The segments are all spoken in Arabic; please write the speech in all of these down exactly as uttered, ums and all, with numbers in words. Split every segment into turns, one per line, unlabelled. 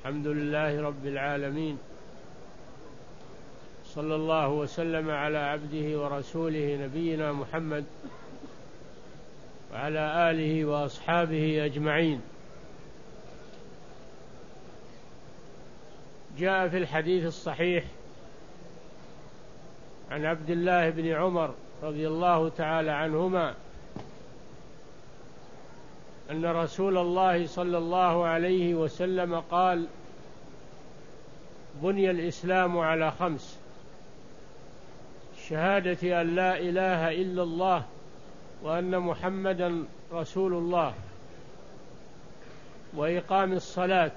الحمد لله رب العالمين، صلى الله وسلم على عبده ورسوله نبينا محمد وعلى آله وأصحابه أجمعين. جاء في الحديث الصحيح عن عبد الله بن عمر رضي الله تعالى عنهما أن رسول الله صلى الله عليه وسلم قال: بني الإسلام على خمس: شهادة أن لا إله إلا الله وأن محمدا رسول الله، وإقام الصلاة،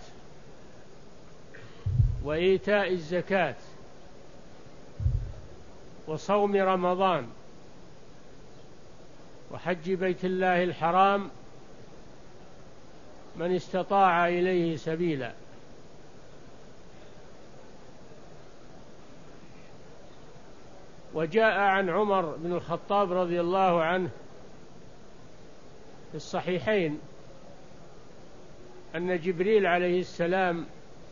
وإيتاء الزكاة، وصوم رمضان، وحج بيت الله الحرام من استطاع إليه سبيلا. وجاء عن عمر بن الخطاب رضي الله عنه في الصحيحين أن جبريل عليه السلام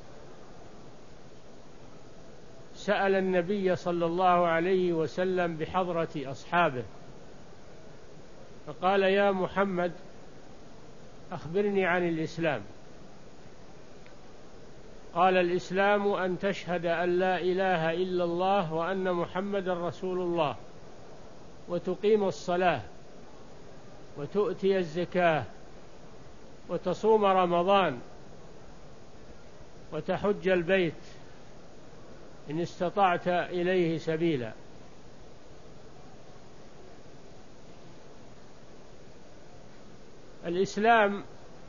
سأل النبي صلى الله عليه وسلم بحضرة أصحابه فقال: يا محمد، أخبرني عن الإسلام. قال: الإسلام أن تشهد أن لا إله إلا الله وأن محمدا رسول الله، وتقيم الصلاة، وتؤتي الزكاة، وتصوم رمضان، وتحج البيت إن استطعت إليه سبيلا. الإسلام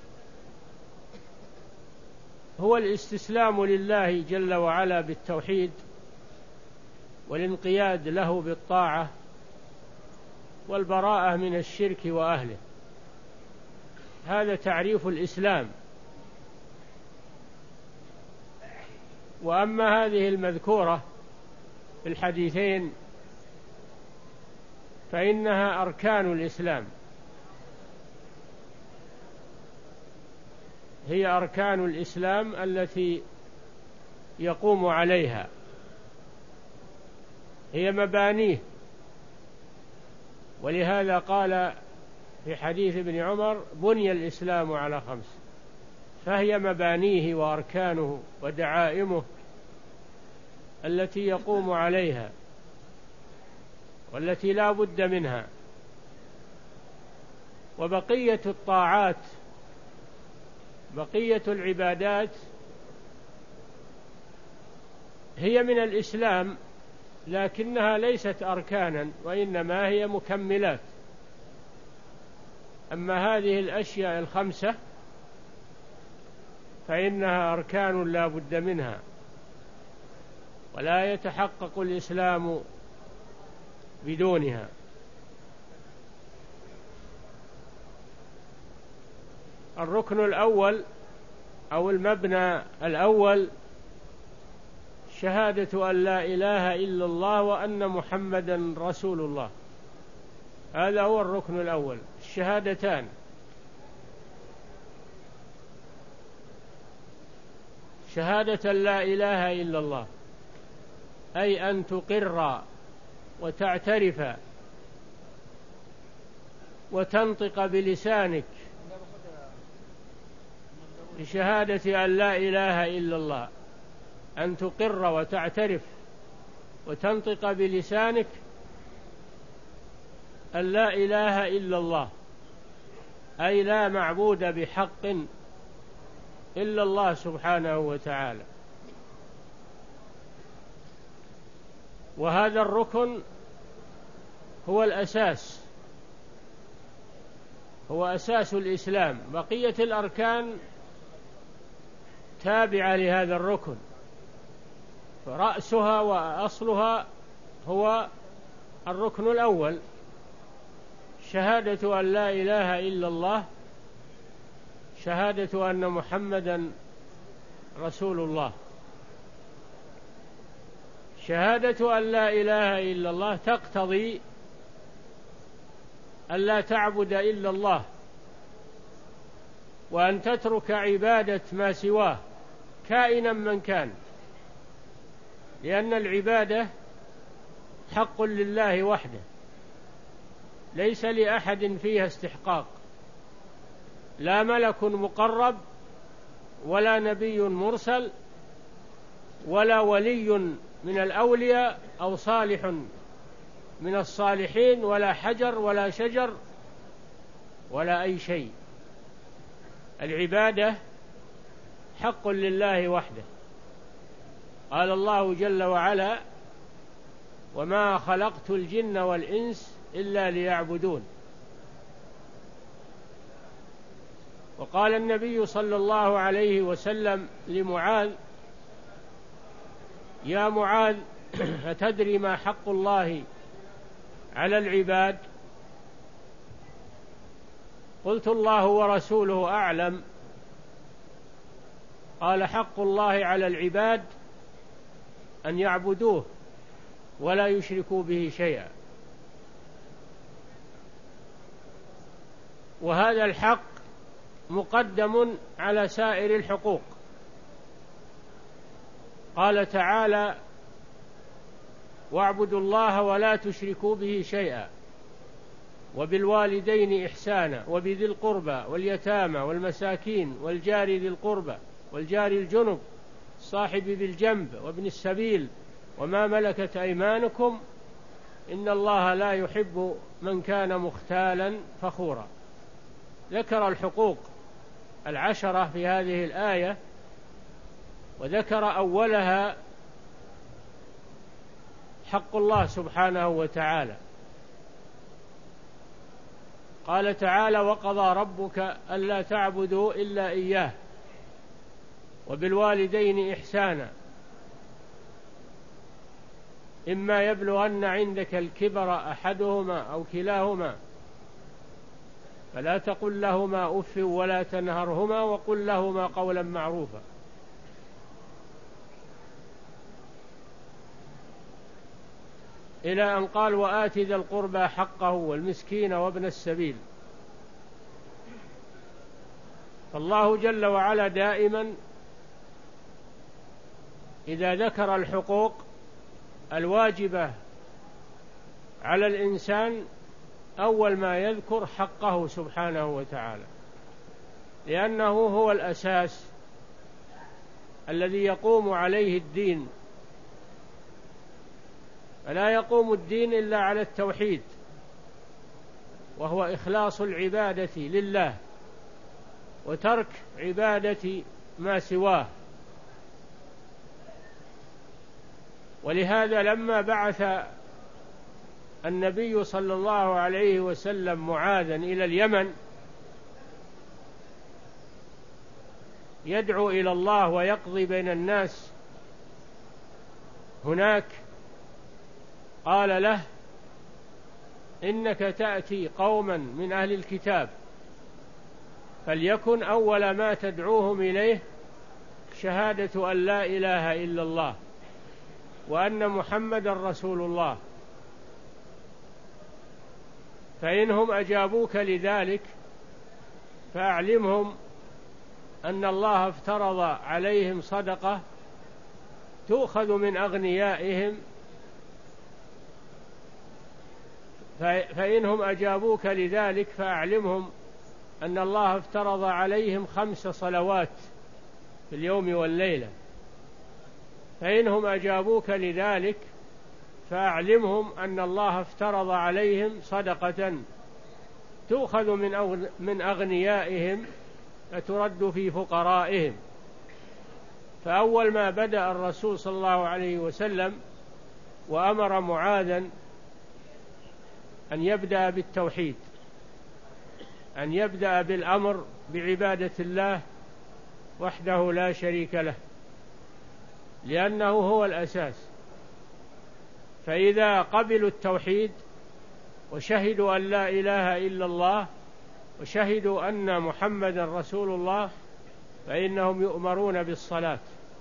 هو الاستسلام لله جل وعلا بالتوحيد، والانقياد له بالطاعة، والبراءة من الشرك وأهله. هذا تعريف الإسلام. وأما هذه المذكورة في الحديثين فإنها أركان الإسلام، هي أركان الإسلام التي يقوم عليها، هي مبانيه. ولهذا قال في حديث ابن عمر: بني الإسلام على خمس، فهي مبانيه وأركانه ودعائمه التي يقوم عليها، والتي لا بد منها. وبقية الطاعات، بقية العبادات هي من الإسلام، لكنها ليست أركانا، وإنما هي مكملات. أما هذه الأشياء الخمسة فإنها أركان لا بد منها، ولا يتحقق الإسلام بدونها. الركن الأول أو المبنى الأول شهادة أن لا إله إلا الله وأن محمدا رسول الله. هذا هو الركن الأول، الشهادتان. شهادة لا إله إلا الله أي أن تقر وتعترف وتنطق بلسانك بشهادة أن لا إله إلا الله، أن تقر وتعترف وتنطق بلسانك أن لا إله إلا الله، أي لا معبود بحق إلا الله سبحانه وتعالى. وهذا الركن هو الأساس، هو أساس الإسلام. بقية الأركان تابعة لهذا الركن، فرأسها وأصلها هو الركن الأول، شهادة أن لا إله إلا الله، شهادة أن محمدا رسول الله. شهادة أن لا إله إلا الله تقتضي أن لا تعبد إلا الله، وأن تترك عبادة ما سواه كائنا من كان، لأن العبادة حق لله وحده، ليس لأحد فيها استحقاق، لا ملك مقرب ولا نبي مرسل ولا ولي من الأولياء أو صالح من الصالحين ولا حجر ولا شجر ولا أي شيء. العبادة حق لله وحده. قال الله جل وعلا: وما خلقت الجن والإنس إلا ليعبدون. وقال النبي صلى الله عليه وسلم لمعاذ: يا معاذ، أتدري ما حق الله على العباد؟ قلت: الله ورسوله أعلم. قال: حق الله على العباد أن يعبدوه ولا يشركوا به شيئا. وهذا الحق مقدم على سائر الحقوق. قال تعالى: واعبدوا الله ولا تشركوا به شيئا وبالوالدين إحسانا وبذي القربى واليتامى والمساكين والجار ذي القربى والجار الجنب الصاحب بالجنب وابن السبيل وما ملكت أيمانكم إن الله لا يحب من كان مختالا فخورا. ذكر الحقوق العشرة في هذه الآية، وذكر أولها حق الله سبحانه وتعالى. قال تعالى: وقضى ربك ألا تعبدوا إلا إياه وبالوالدين إحسانا إما يبلغن عندك الكبر أحدهما أو كلاهما فلا تقل لهما أف ولا تنهرهما وقل لهما قولا معروفا. إلى أن قال: وآت ذا القربى حقه والمسكين وابن السبيل. فالله جل وعلا دائما إذا ذكر الحقوق الواجبة على الإنسان أول ما يذكر حقه سبحانه وتعالى، لأنه هو الأساس الذي يقوم عليه الدين. فلا يقوم الدين إلا على التوحيد، وهو إخلاص العبادة لله وترك عبادة ما سواه. ولهذا لما بعث النبي صلى الله عليه وسلم معاذا إلى اليمن يدعو إلى الله ويقضي بين الناس هناك، قال له: إنك تأتي قوما من أهل الكتاب فليكن أول ما تدعوهم إليه شهادة أن لا إله إلا الله وأن محمدا رسول الله، فإنهم أجابوك لذلك فأعلمهم أن الله افترض عليهم صدقة تؤخذ من أغنيائهم، فإنهم أجابوك لذلك فأعلمهم أن الله افترض عليهم خمس صلوات في اليوم والليلة، فإنهم أجابوك لذلك فأعلمهم أن الله افترض عليهم صدقة تؤخذ من أغنيائهم فترد في فقرائهم. فأول ما بدأ الرسول صلى الله عليه وسلم وأمر معاذا أن يبدأ بالتوحيد، أن يبدأ بالأمر بعبادة الله وحده لا شريك له، لأنه هو الأساس. فإذا قبلوا التوحيد وشهدوا أن لا إله إلا الله وشهدوا أن محمدا رسول الله فإنهم يؤمرون بالصلاة،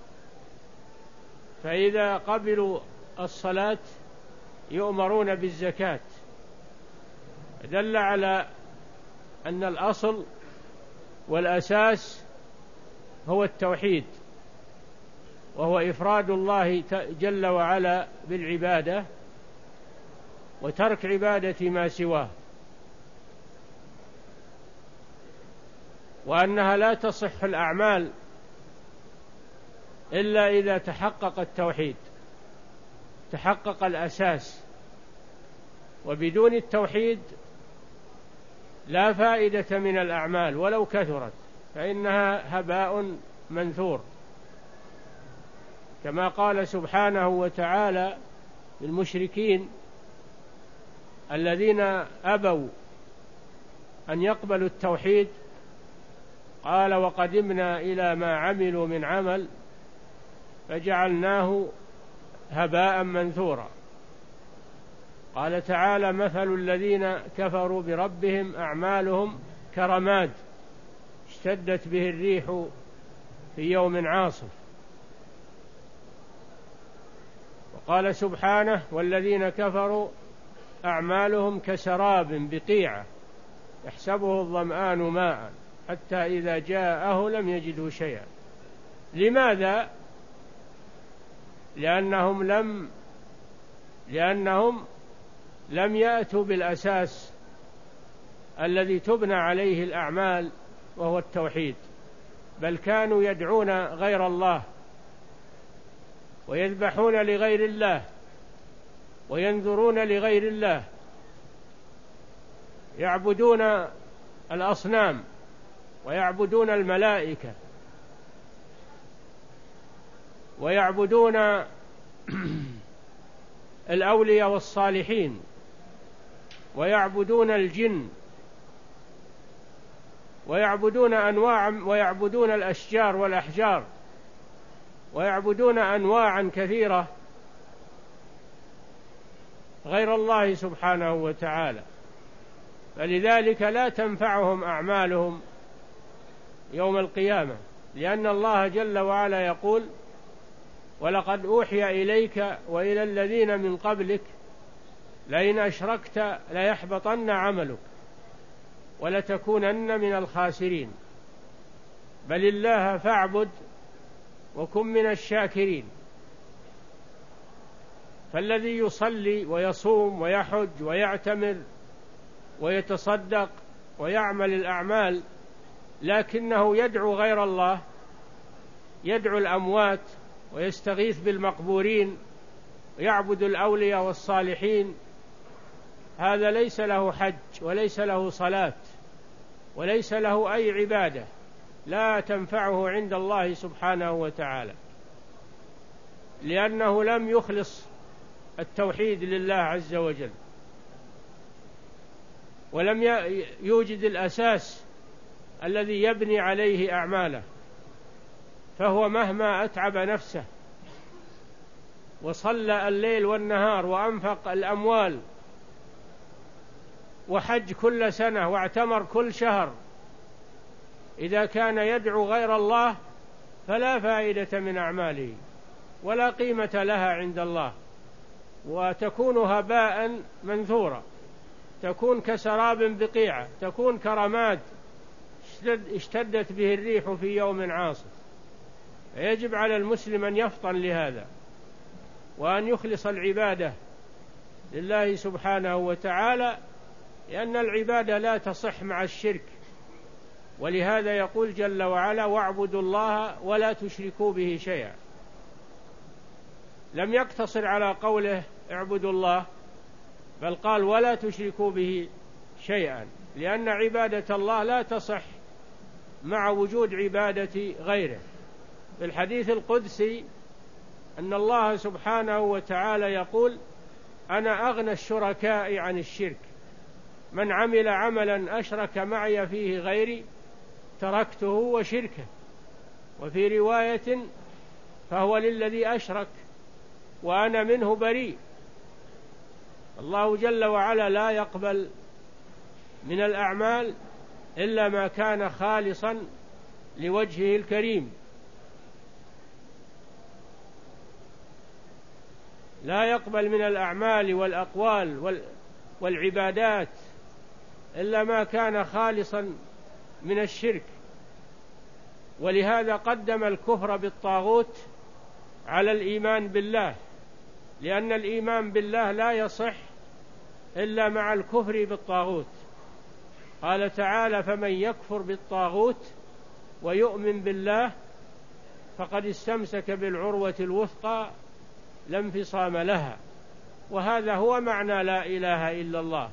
فإذا قبلوا الصلاة يؤمرون بالزكاة. دل على أن الأصل والأساس هو التوحيد، وهو إفراد الله جل وعلا بالعبادة وترك عبادة ما سواه، وأنها لا تصح الأعمال إلا إذا تحقق التوحيد، تحقق الأساس، وبدون التوحيد لا فائدة من الأعمال ولو كثرت، فإنها هباء منثور، كما قال سبحانه وتعالى للمشركين الذين أبوا أن يقبلوا التوحيد، قال وقدمنا إلى ما عملوا من عمل فجعلناه هباء منثورا. قال تعالى مثل الذين كفروا بربهم أعمالهم كرماد اشتدت به الريح في يوم عاصف. وقال سبحانه والذين كفروا أعمالهم كسراب بقيعة يحسبه الظمآن ماء حتى إذا جاءه لم يجده شيئا. لماذا؟ لأنهم لم لأنهم لم يأتوا بالأساس الذي تبنى عليه الأعمال وهو التوحيد، بل كانوا يدعون غير الله ويذبحون لغير الله وينذرون لغير الله، يعبدون الأصنام ويعبدون الملائكة ويعبدون الأولياء والصالحين ويعبدون الجن ويعبدون أنواع ويعبدون الأشجار والأحجار ويعبدون أنواعا كثيرة غير الله سبحانه وتعالى، فلذلك لا تنفعهم أعمالهم يوم القيامة، لأن الله جل وعلا يقول ولقد أوحي إليك وإلى الذين من قبلك لئن أشركت ليحبطن عملك ولتكونن من الخاسرين، بل الله فاعبد وكن من الشاكرين. فالذي يصلي ويصوم ويحج ويعتمر ويتصدق ويعمل الأعمال لكنه يدعو غير الله، يدعو الأموات ويستغيث بالمقبورين ويعبد الأولياء والصالحين، هذا ليس له حج وليس له صلاة وليس له أي عبادة لا تنفعه عند الله سبحانه وتعالى، لأنه لم يخلص التوحيد لله عز وجل ولم يوجد الأساس الذي يبني عليه أعماله، فهو مهما أتعب نفسه وصلى الليل والنهار وأنفق الأموال وحج كل سنة واعتمر كل شهر، إذا كان يدعو غير الله فلا فائدة من أعماله ولا قيمة لها عند الله، وتكون هباء منثورا، تكون كسراب بقيعة، تكون كرماد اشتدت به الريح في يوم عاصف. فيجب على المسلم أن يفطن لهذا وأن يخلص العبادة لله سبحانه وتعالى، لأن العبادة لا تصح مع الشرك، ولهذا يقول جل وعلا واعبدوا الله ولا تشركوا به شيئا. لم يقتصر على قوله اعبدوا الله، بل قال ولا تشركوا به شيئا، لأن عبادة الله لا تصح مع وجود عبادة غيره. في الحديث القدسي أن الله سبحانه وتعالى يقول أنا أغنى الشركاء عن الشرك، من عمل عملا أشرك معي فيه غيري تركته وشركه، وفي رواية فهو للذي أشرك وأنا منه بريء. الله جل وعلا لا يقبل من الأعمال إلا ما كان خالصا لوجهه الكريم، لا يقبل من الأعمال والأقوال والعبادات إلا ما كان خالصا من الشرك. ولهذا قدم الكفر بالطاغوت على الإيمان بالله، لأن الإيمان بالله لا يصح إلا مع الكفر بالطاغوت. قال تعالى: فمن يكفر بالطاغوت ويؤمن بالله فقد استمسك بالعروة الوثقى لا انفصام لها. وهذا هو معنى لا إله إلا الله،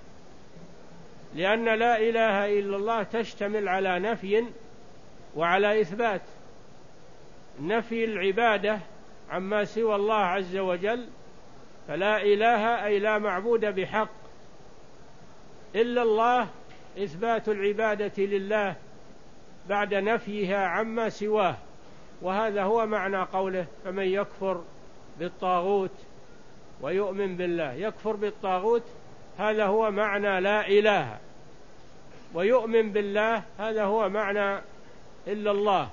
لأن لا إله إلا الله تشتمل على نفي وعلى إثبات. نفي العبادة عما سوى الله عز وجل، فلا إله أي لا معبود بحق إلا الله، إثبات العبادة لله بعد نفيها عما سواه. وهذا هو معنى قوله: فمن يكفر بالطاغوت ويؤمن بالله. يكفر بالطاغوت هذا هو معنى لا إله، ويؤمن بالله هذا هو معنى إلا الله.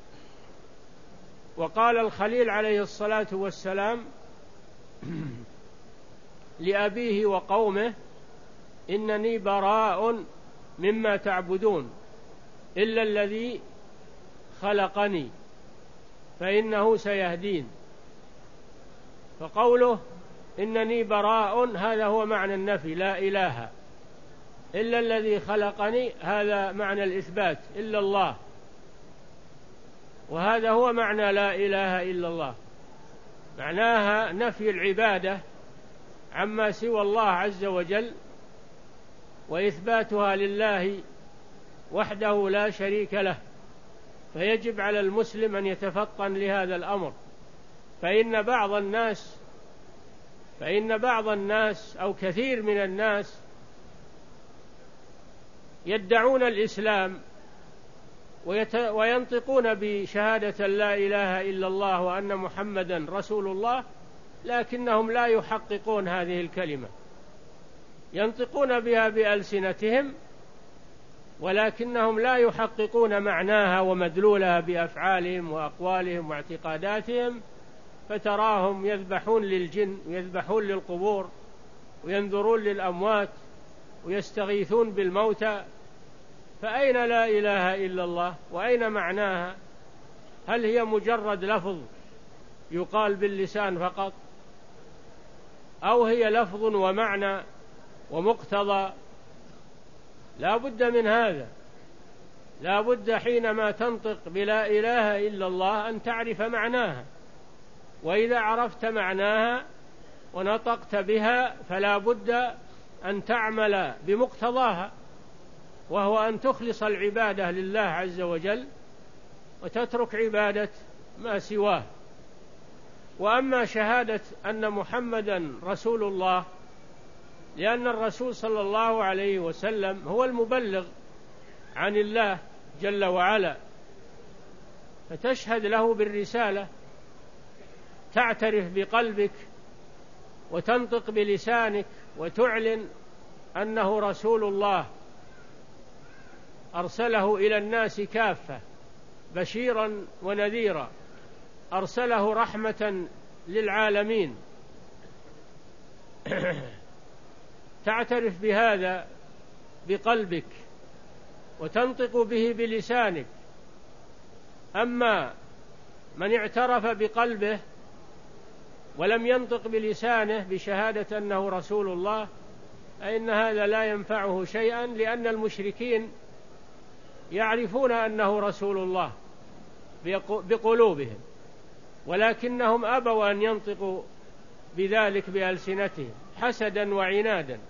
وقال الخليل عليه الصلاة والسلام لأبيه وقومه: إنني براء مما تعبدون إلا الذي خلقني فإنه سيهدين. فقوله إنني براء هذا هو معنى النفي، لا إله إلا الذي خلقني، هذا معنى الإثبات، إلا الله. وهذا هو معنى لا إله إلا الله، معناها نفي العبادة عما سوى الله عز وجل وإثباتها لله وحده لا شريك له. فيجب على المسلم أن يتفطن لهذا الأمر، فإن بعض الناس فإن بعض الناس أو كثير من الناس يدعون الإسلام وينطقون بشهادة لا إله إلا الله وأن محمدا رسول الله، لكنهم لا يحققون هذه الكلمة. ينطقون بها بألسنتهم ولكنهم لا يحققون معناها ومدلولها بأفعالهم وأقوالهم واعتقاداتهم، فتراهم يذبحون للجن ويذبحون للقبور وينذرون للأموات ويستغيثون بالموتى. فأين لا إله إلا الله وأين معناها؟ هل هي مجرد لفظ يقال باللسان فقط، أو هي لفظ ومعنى ومقتضى؟ لا بد من هذا. لا بد حينما تنطق بلا إله إلا الله أن تعرف معناها، وإذا عرفت معناها ونطقت بها فلا بد أن تعمل بمقتضاها، وهو أن تخلص العبادة لله عز وجل وتترك عبادة ما سواه. وأما شهادة أن محمدا رسول الله، لأن الرسول صلى الله عليه وسلم هو المبلغ عن الله جل وعلا، فتشهد له بالرسالة، تعترف بقلبك وتنطق بلسانك وتعلن أنه رسول الله أرسله إلى الناس كافة بشيرا ونذيرا، أرسله رحمة للعالمين. تعترف بهذا بقلبك وتنطق به بلسانك. أما من اعترف بقلبه ولم ينطق بلسانه بشهادة أنه رسول الله، فإن هذا لا ينفعه شيئا، لأن المشركين يعرفون أنه رسول الله بقلوبهم، ولكنهم أبوا أن ينطقوا بذلك بألسنتهم حسدا وعنادا.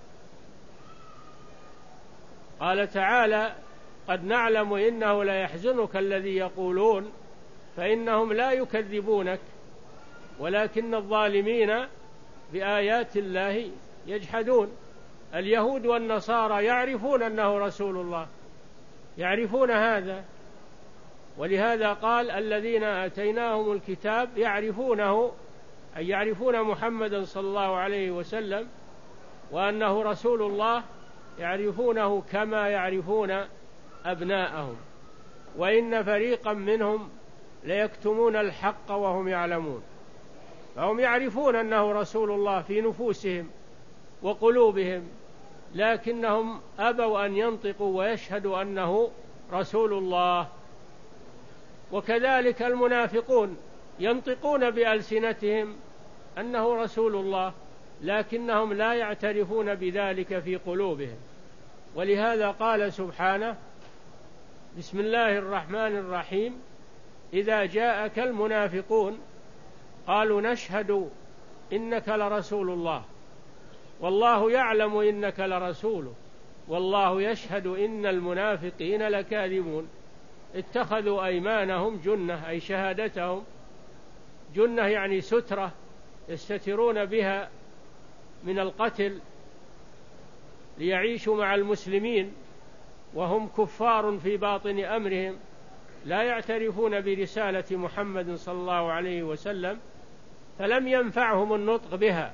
قال تعالى: قد نعلم إنه ليحزنك الذي يقولون فإنهم لا يكذبونك ولكن الظالمين بآيات الله يجحدون. اليهود والنصارى يعرفون أنه رسول الله، يعرفون هذا، ولهذا قال: الذين آتيناهم الكتاب يعرفونه، أي يعرفون محمدا صلى الله عليه وسلم وأنه رسول الله، يعرفونه كما يعرفون أبناءهم، وإن فريقا منهم ليكتمون الحق وهم يعلمون. فهم يعرفون أنه رسول الله في نفوسهم وقلوبهم، لكنهم أبوا أن ينطقوا ويشهدوا أنه رسول الله. وكذلك المنافقون ينطقون بألسنتهم أنه رسول الله، لكنهم لا يعترفون بذلك في قلوبهم. ولهذا قال سبحانه: بسم الله الرحمن الرحيم: إذا جاءك المنافقون قالوا نشهد إنك لرسول الله والله يعلم إنك لرسوله والله يشهد إن المنافقين لكاذبون. اتخذوا أيمانهم جنة، أي شهادتهم جنة يعني سترة يستترون بها من القتل ليعيشوا مع المسلمين وهم كفار في باطن أمرهم، لا يعترفون برسالة محمد صلى الله عليه وسلم، فلم ينفعهم النطق بها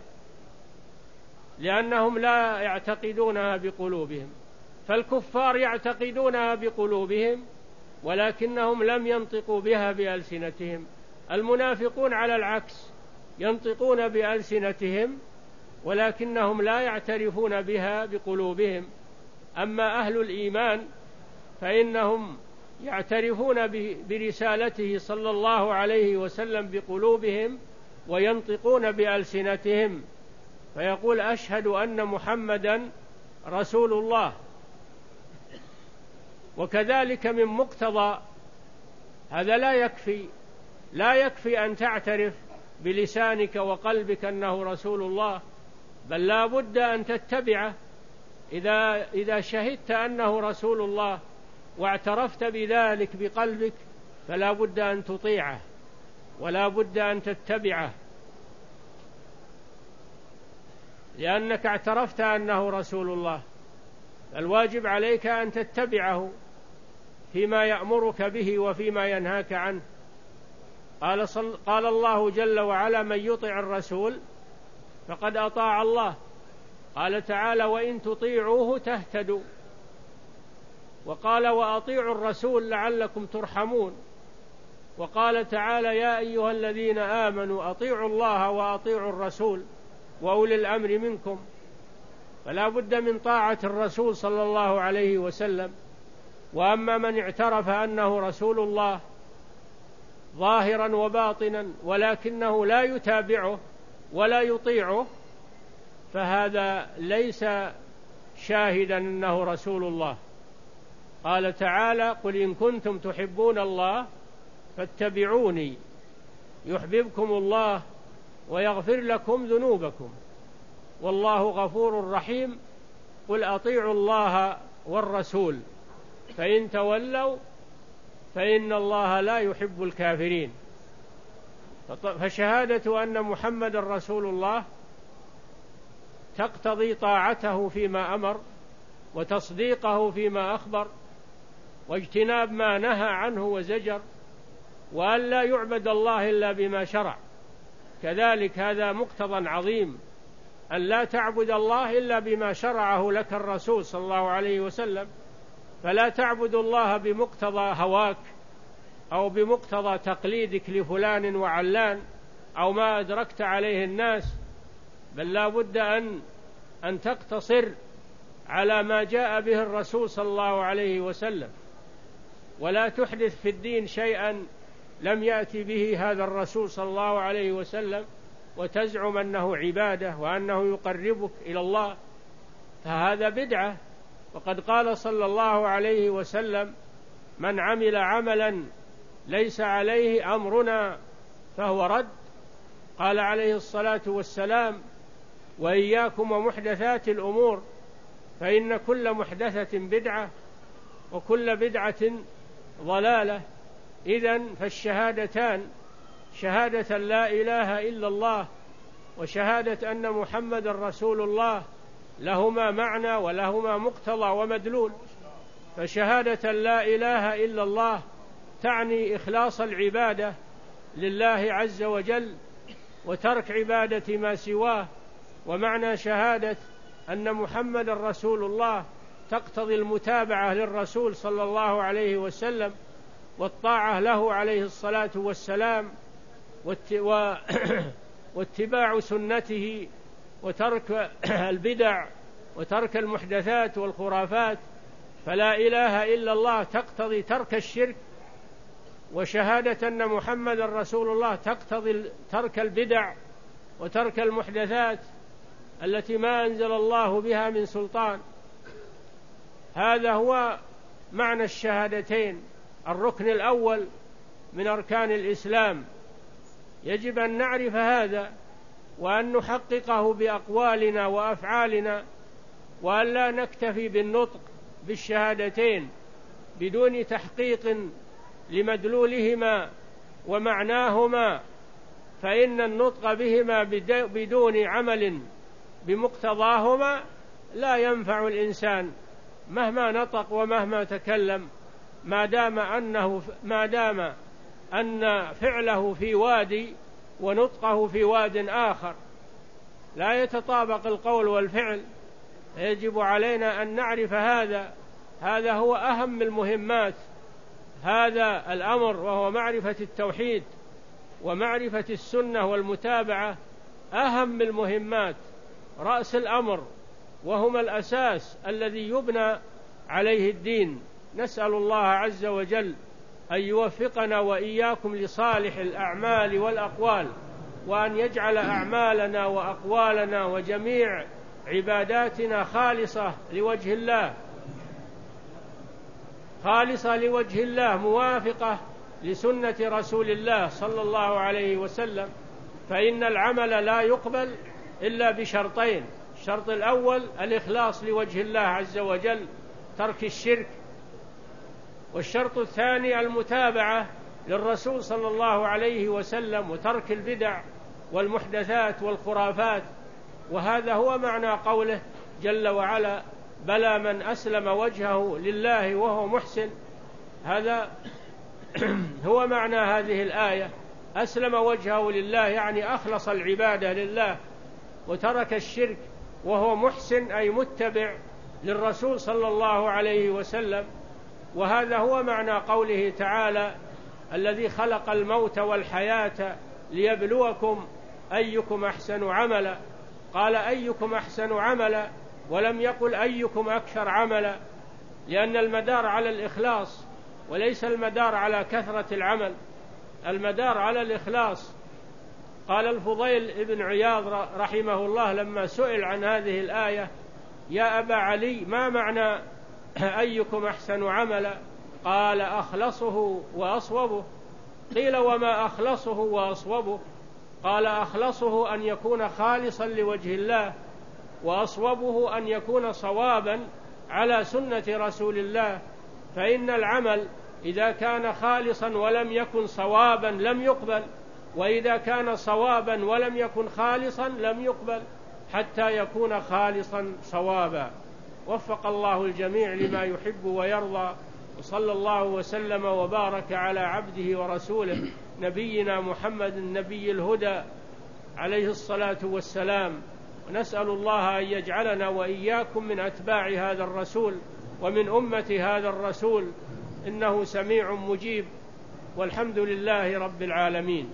لأنهم لا يعتقدونها بقلوبهم. فالكفار يعتقدونها بقلوبهم ولكنهم لم ينطقوا بها بألسنتهم. المنافقون على العكس ينطقون بألسنتهم ولكنهم لا يعترفون بها بقلوبهم. أما أهل الإيمان فإنهم يعترفون برسالته صلى الله عليه وسلم بقلوبهم وينطقون بألسنتهم، فيقول: أشهد أن محمدا رسول الله. وكذلك من مقتضى هذا لا يكفي لا يكفي أن تعترف بلسانك وقلبك أنه رسول الله، بل لا بد أن تتبعه. إذا إذا شهدت أنه رسول الله واعترفت بذلك بقلبك فلا بد أن تطيعه ولا بد أن تتبعه، لأنك اعترفت أنه رسول الله. الواجب عليك أن تتبعه فيما يأمرك به وفيما ينهاك عنه. قال, صل... قال الله جل وعلا: من يطع الرسول فقد أطاع الله. قال تعالى: وإن تطيعوه تهتدوا. وقال: وأطيعوا الرسول لعلكم ترحمون. وقال تعالى: يا أيها الذين آمنوا أطيعوا الله وأطيعوا الرسول وأولي الأمر منكم. فلا بد من طاعة الرسول صلى الله عليه وسلم. وأما من اعترف أنه رسول الله ظاهرا وباطنا ولكنه لا يتابعه ولا يطيعه فهذا ليس شاهدا أنه رسول الله. قال تعالى: قل إن كنتم تحبون الله فاتبعوني يحببكم الله ويغفر لكم ذنوبكم والله غفور رحيم. قل أطيعوا الله والرسول فإن تولوا فإن الله لا يحب الكافرين. فشهادة أن محمد رسول الله تقتضي طاعته فيما أمر وتصديقه فيما أخبر واجتناب ما نهى عنه وزجر، وأن لا يعبد الله إلا بما شرع. كذلك هذا مقتضى عظيم، أن لا تعبد الله إلا بما شرعه لك الرسول صلى الله عليه وسلم. فلا تعبد الله بمقتضى هواك أو بمقتضى تقليدك لفلان وعلان أو ما أدركت عليه الناس، بل لا بد أن أن تقتصر على ما جاء به الرسول صلى الله عليه وسلم، ولا تحدث في الدين شيئا لم يأتي به هذا الرسول صلى الله عليه وسلم وتزعم أنه عبادة وأنه يقربك إلى الله، فهذا بدعة. وقد قال صلى الله عليه وسلم: من عمل عملا ليس عليه أمرنا فهو رد. قال عليه الصلاة والسلام: وإياكم ومحدثات الأمور فإن كل محدثة بدعة وكل بدعة ضلالة. إذن فالشهادتان، شهادة لا إله إلا الله وشهادة أن محمد رسول الله، لهما معنى ولهما مقتضى ومدلول. فشهادة لا إله إلا الله تعني إخلاص العبادة لله عز وجل وترك عبادة ما سواه. ومعنى شهادة أن محمد رسول الله تقتضي المتابعة للرسول صلى الله عليه وسلم والطاعة له عليه الصلاة والسلام واتباع سنته وترك البدع وترك المحدثات والخرافات. فلا إله إلا الله تقتضي ترك الشرك وشهادة أن محمد رسول الله تقتضي ترك البدع وترك المحدثات التي ما أنزل الله بها من سلطان. هذا هو معنى الشهادتين، الركن الأول من أركان الإسلام. يجب أن نعرف هذا وأن نحققه بأقوالنا وأفعالنا، وأن لا نكتفي بالنطق بالشهادتين بدون تحقيق لمدلولهما ومعناهما، فإن النطق بهما بدون عمل بمقتضاهما لا ينفع الإنسان مهما نطق ومهما تكلم، ما دام أنه ما دام أن فعله في وادي ونطقه في واد آخر، لا يتطابق القول والفعل. يجب علينا أن نعرف هذا. هذا هو أهم المهمات، هذا الأمر، وهو معرفة التوحيد ومعرفة السنة والمتابعة، أهم المهمات، رأس الأمر، وهما الأساس الذي يبنى عليه الدين. نسأل الله عز وجل أن يوفقنا وإياكم لصالح الأعمال والأقوال، وأن يجعل أعمالنا وأقوالنا وجميع عباداتنا خالصة لوجه الله، خالصة لوجه الله، موافقة لسنة رسول الله صلى الله عليه وسلم. فإن العمل لا يقبل إلا بشرطين: الشرط الأول الإخلاص لوجه الله عز وجل، ترك الشرك، والشرط الثاني المتابعة للرسول صلى الله عليه وسلم وترك البدع والمحدثات والخرافات. وهذا هو معنى قوله جل وعلا: بلى من أسلم وجهه لله وهو محسن. هذا هو معنى هذه الآية، أسلم وجهه لله يعني أخلص العبادة لله وترك الشرك، وهو محسن أي متبع للرسول صلى الله عليه وسلم. وهذا هو معنى قوله تعالى: الذي خلق الموت والحياة ليبلوكم أيكم أحسن عملا. قال أيكم أحسن عملا، ولم يقل أيكم أكثر عملا، لأن المدار على الإخلاص وليس المدار على كثرة العمل، المدار على الإخلاص. قال الفضيل بن عياض رحمه الله لما سئل عن هذه الآية: يا أبا علي، ما معنى أيكم أحسن عملا؟ قال: أخلصه وأصوبه. قيل: وما أخلصه وأصوبه؟ قال: أخلصه أن يكون خالصا لوجه الله، وأصوبه أن يكون صوابا على سنة رسول الله. فإن العمل إذا كان خالصا ولم يكن صوابا لم يقبل، وإذا كان صوابا ولم يكن خالصا لم يقبل، حتى يكون خالصا صوابا. وفق الله الجميع لما يحب ويرضى، وصلى الله وسلم وبارك على عبده ورسوله نبينا محمد النبي الهدى عليه الصلاة والسلام. ونسأل الله أن يجعلنا وإياكم من أتباع هذا الرسول ومن أمة هذا الرسول، إنه سميع مجيب، والحمد لله رب العالمين.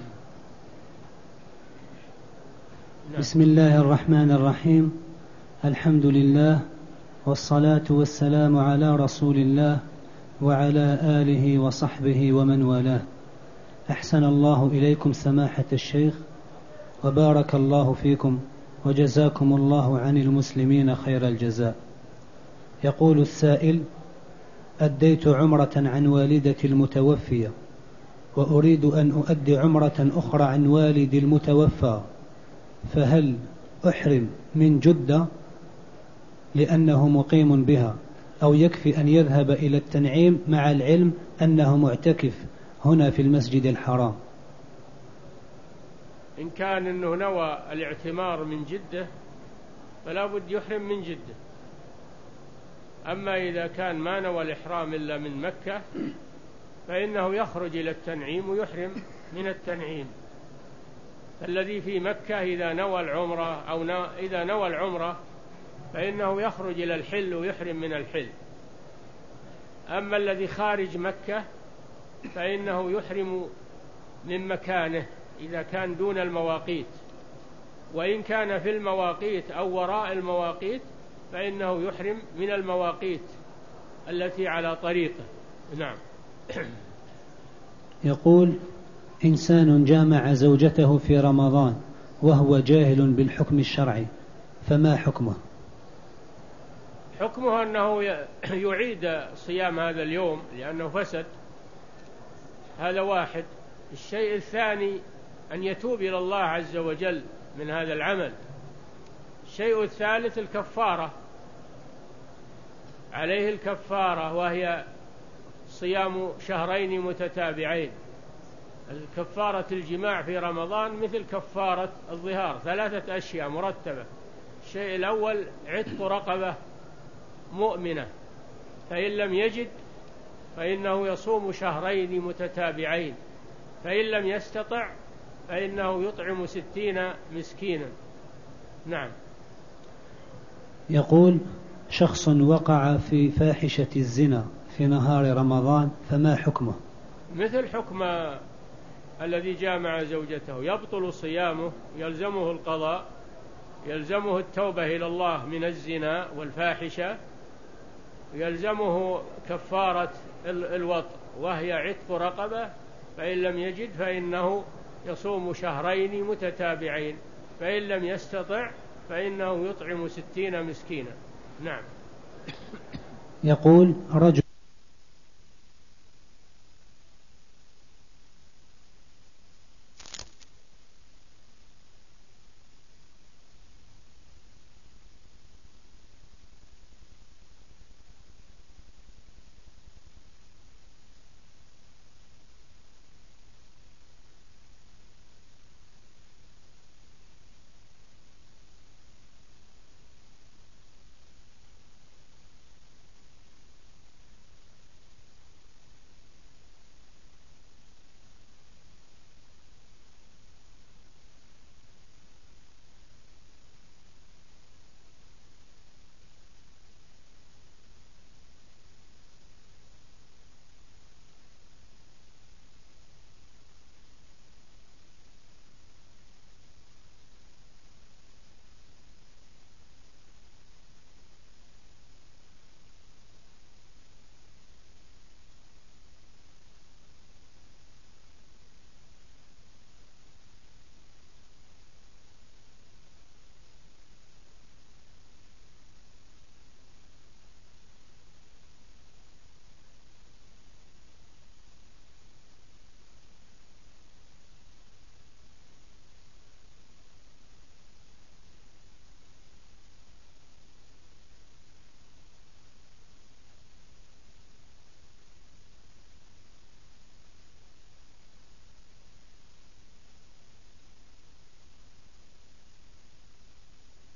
بسم الله الرحمن الرحيم. الحمد لله، والصلاة والسلام على رسول الله وعلى آله وصحبه ومن والاه. أحسن الله إليكم سماحة الشيخ، وبارك الله فيكم، وجزاكم الله عن المسلمين خير الجزاء. يقول السائل: أديت عمرة عن والدتي المتوفية، وأريد أن أؤدي عمرة أخرى عن والدي المتوفى، فهل أحرم من جدة لأنه مقيم بها، أو يكفي أن يذهب إلى التنعيم مع العلم أنه معتكف هنا في المسجد الحرام؟
إن كان أنه نوى الاعتمار من جدة فلا بد يحرم من جدة. أما إذا كان ما نوى الإحرام إلا من مكة فإنه يخرج إلى التنعيم ويحرم من التنعيم. الذي في مكة إذا نوى العمرة أو إذا نوى العمرة فإنه يخرج إلى الحل ويحرم من الحل. أما الذي خارج مكة فإنه يحرم من مكانه إذا كان دون المواقيت، وإن كان في المواقيت أو وراء المواقيت فإنه يحرم من المواقيت التي على طريقه. نعم.
يقول: إنسان جامع زوجته في رمضان وهو جاهل بالحكم الشرعي، فما حكمه؟
حكمه أنه يعيد صيام هذا اليوم لأنه فسد. هذا واحد. الشيء الثاني أن يتوب إلى الله عز وجل من هذا العمل. الشيء الثالث الكفارة، عليه الكفارة وهي صيام شهرين متتابعين. الكفارة الجماع في رمضان مثل كفارة الظهار، ثلاثة أشياء مرتبة. الشيء الأول عتق رقبة مؤمنة، فإن لم يجد فإنه يصوم شهرين متتابعين، فإن لم يستطع فإنه يطعم ستين مسكينا. نعم.
يقول: شخص وقع في فاحشة الزنا في نهار رمضان، فما حكمه؟
مثل حكم الذي جامع زوجته، يبطل صيامه، يلزمه القضاء، يلزمه التوبة إلى الله من الزنا والفاحشة، يلزمه كفارة الوطء وهي عتق رقبة، فإن لم يجد فإنه يصوم شهرين متتابعين، فإن لم يستطع فإنه يطعم ستين مسكينا. نعم.
يقول: رجل